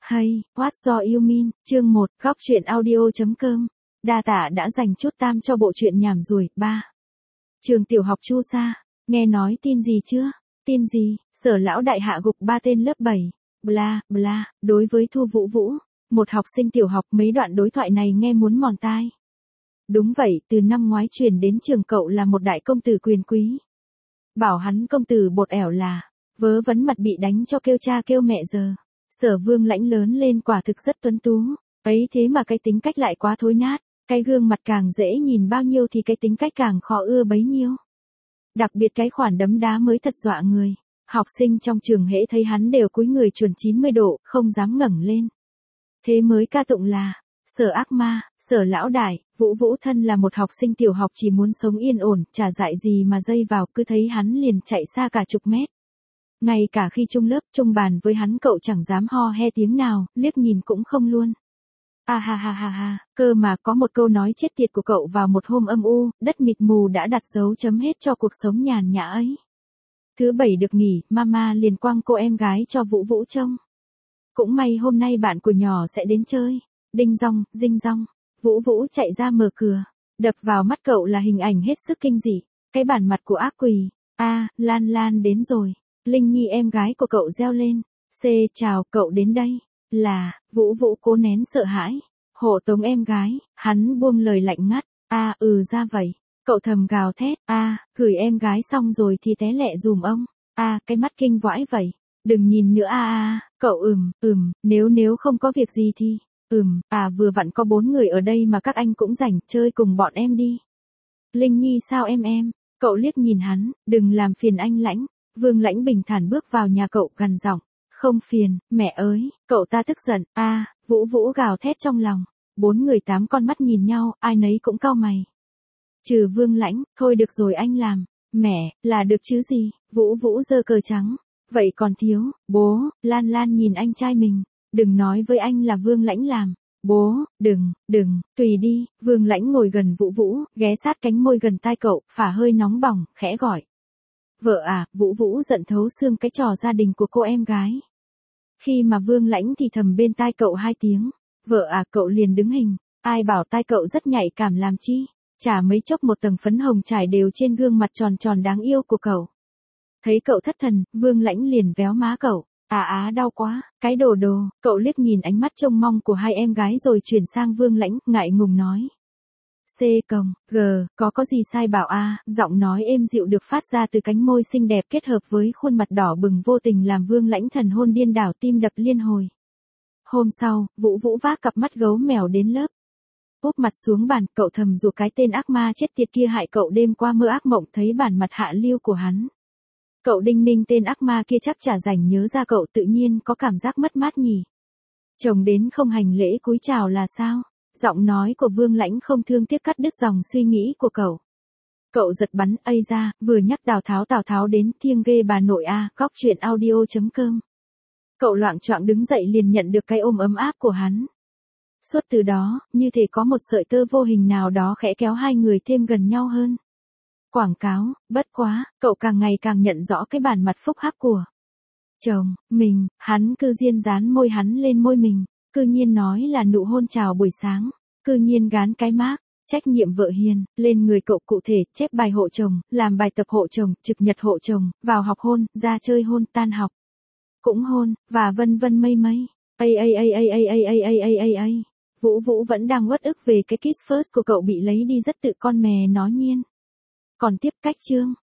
Hay, what do you mean? Chương 1, góc truyện audio.com. Đa Tạ đã dành chút tam cho bộ truyện nhảm ruồi. 3. Trường tiểu học Chu Sa. Nghe nói tin gì chưa? Tin gì? Sở lão đại hạ gục 3 tên lớp 7. Bla, bla, đối với Thu Vũ Vũ, một học sinh tiểu học, mấy đoạn đối thoại này nghe muốn mòn tai. Đúng vậy, từ năm ngoái truyền đến trường cậu là một đại công tử quyền quý. Bảo hắn công tử bột ẻo là, vớ vẩn mặt bị đánh cho kêu cha kêu mẹ giờ. Sở Vương Lãnh lớn lên quả thực rất tuấn tú, ấy thế mà cái tính cách lại quá thối nát, cái gương mặt càng dễ nhìn bao nhiêu thì cái tính cách càng khó ưa bấy nhiêu. Đặc biệt cái khoản đấm đá mới thật dọa người, học sinh trong trường hễ thấy hắn đều cúi người chuẩn 90 độ, không dám ngẩng lên. Thế mới ca tụng là, Sở ác ma, Sở lão đại, Vũ Vũ thân là một học sinh tiểu học chỉ muốn sống yên ổn, chả dại gì mà dây vào, cứ thấy hắn liền chạy xa cả chục mét. Ngay cả khi chung lớp, chung bàn với hắn cậu chẳng dám ho he tiếng nào, liếc nhìn cũng không luôn. À ha ha ha ha, cơ mà có một câu nói chết tiệt của cậu vào một hôm âm u, đất mịt mù đã đặt dấu chấm hết cho cuộc sống nhàn nhã ấy. Thứ bảy được nghỉ, mama liền quăng cô em gái cho Vũ Vũ trông. Cũng may hôm nay bạn của nhỏ sẽ đến chơi. Đinh dong, dinh dong, Vũ Vũ chạy ra mở cửa, đập vào mắt cậu là hình ảnh hết sức kinh dị, cái bản mặt của ác quỷ. A, Lan Lan đến rồi. Linh Nhi em gái của cậu reo lên. C, chào, cậu đến đây. Là, Vũ Vũ cố nén sợ hãi. Hộ tống em gái, hắn buông lời lạnh ngắt. A, ra vậy. Cậu thầm gào thét. A, gửi em gái xong rồi thì té lẹ dùm ông. A, cái mắt kinh vãi vậy. Đừng nhìn nữa cậu nếu không có việc gì thì. Vừa vặn có 4 người ở đây mà các anh cũng rảnh, chơi cùng bọn em đi. Linh Nhi sao em? Cậu liếc nhìn hắn, đừng làm phiền anh Lãnh. Vương Lãnh bình thản bước vào nhà cậu gằn giọng, không phiền, mẹ ơi, cậu ta tức giận. Vũ Vũ gào thét trong lòng. 4 người 8 con mắt nhìn nhau, ai nấy cũng cau mày. Trừ Vương Lãnh, thôi được rồi anh làm. Mẹ, là được chứ gì? Vũ Vũ giơ cờ trắng. Vậy còn thiếu, bố, Lan Lan nhìn anh trai mình. Đừng nói với anh là Vương Lãnh làm. Bố, đừng, tùy đi. Vương Lãnh ngồi gần Vũ Vũ, ghé sát cánh môi gần tai cậu, phả hơi nóng bỏng, khẽ gọi. Vợ à, Vũ Vũ giận thấu xương cái trò gia đình của cô em gái. Khi mà Vương Lãnh thì thầm bên tai cậu 2 tiếng. Vợ à, cậu liền đứng hình. Ai bảo tai cậu rất nhạy cảm làm chi. Chả mấy chốc một tầng phấn hồng trải đều trên gương mặt tròn tròn đáng yêu của cậu. Thấy cậu thất thần, Vương Lãnh liền véo má cậu. Đau quá, cái đồ, cậu liếc nhìn ánh mắt trông mong của 2 em gái rồi chuyển sang Vương Lãnh, ngại ngùng nói. C, có gì sai bảo giọng nói êm dịu được phát ra từ cánh môi xinh đẹp kết hợp với khuôn mặt đỏ bừng vô tình làm Vương Lãnh thần hồn điên đảo tim đập liên hồi. Hôm sau, Vũ Vũ vác cặp mắt gấu mèo đến lớp. Úp mặt xuống bàn, cậu thầm giục cái tên ác ma chết tiệt kia hại cậu đêm qua mơ ác mộng thấy bản mặt hạ lưu của hắn. Cậu đinh ninh tên ác ma kia chắc chả rảnh nhớ ra cậu tự nhiên có cảm giác mất mát nhỉ. Chồng đến không hành lễ cúi chào là sao? Giọng nói của Vương Lãnh không thương tiếc cắt đứt dòng suy nghĩ của cậu. Cậu giật bắn, ra, vừa nhắc Tào Tháo đến, thiêng ghê bà nội góc truyện audio.com. Cậu loạng choạng đứng dậy liền nhận được cái ôm ấm áp của hắn. Suốt từ đó, như thể có một sợi tơ vô hình nào đó khẽ kéo 2 người thêm gần nhau hơn. Quảng cáo, bất quá, cậu càng ngày càng nhận rõ cái bản mặt phúc hắc của chồng mình, hắn cứ diên dán môi hắn lên môi mình, cư nhiên nói là nụ hôn chào buổi sáng, cư nhiên gán cái mác, trách nhiệm vợ hiền, lên người cậu cụ thể, chép bài hộ chồng, làm bài tập hộ chồng, trực nhật hộ chồng, vào học hôn, ra chơi hôn, tan học, cũng hôn, và vân vân mây mây. Vũ Vũ vẫn đang uất ức về cái kiss first của cậu bị lấy đi rất tự con mè nói nhiên. Còn tiếp cách chương.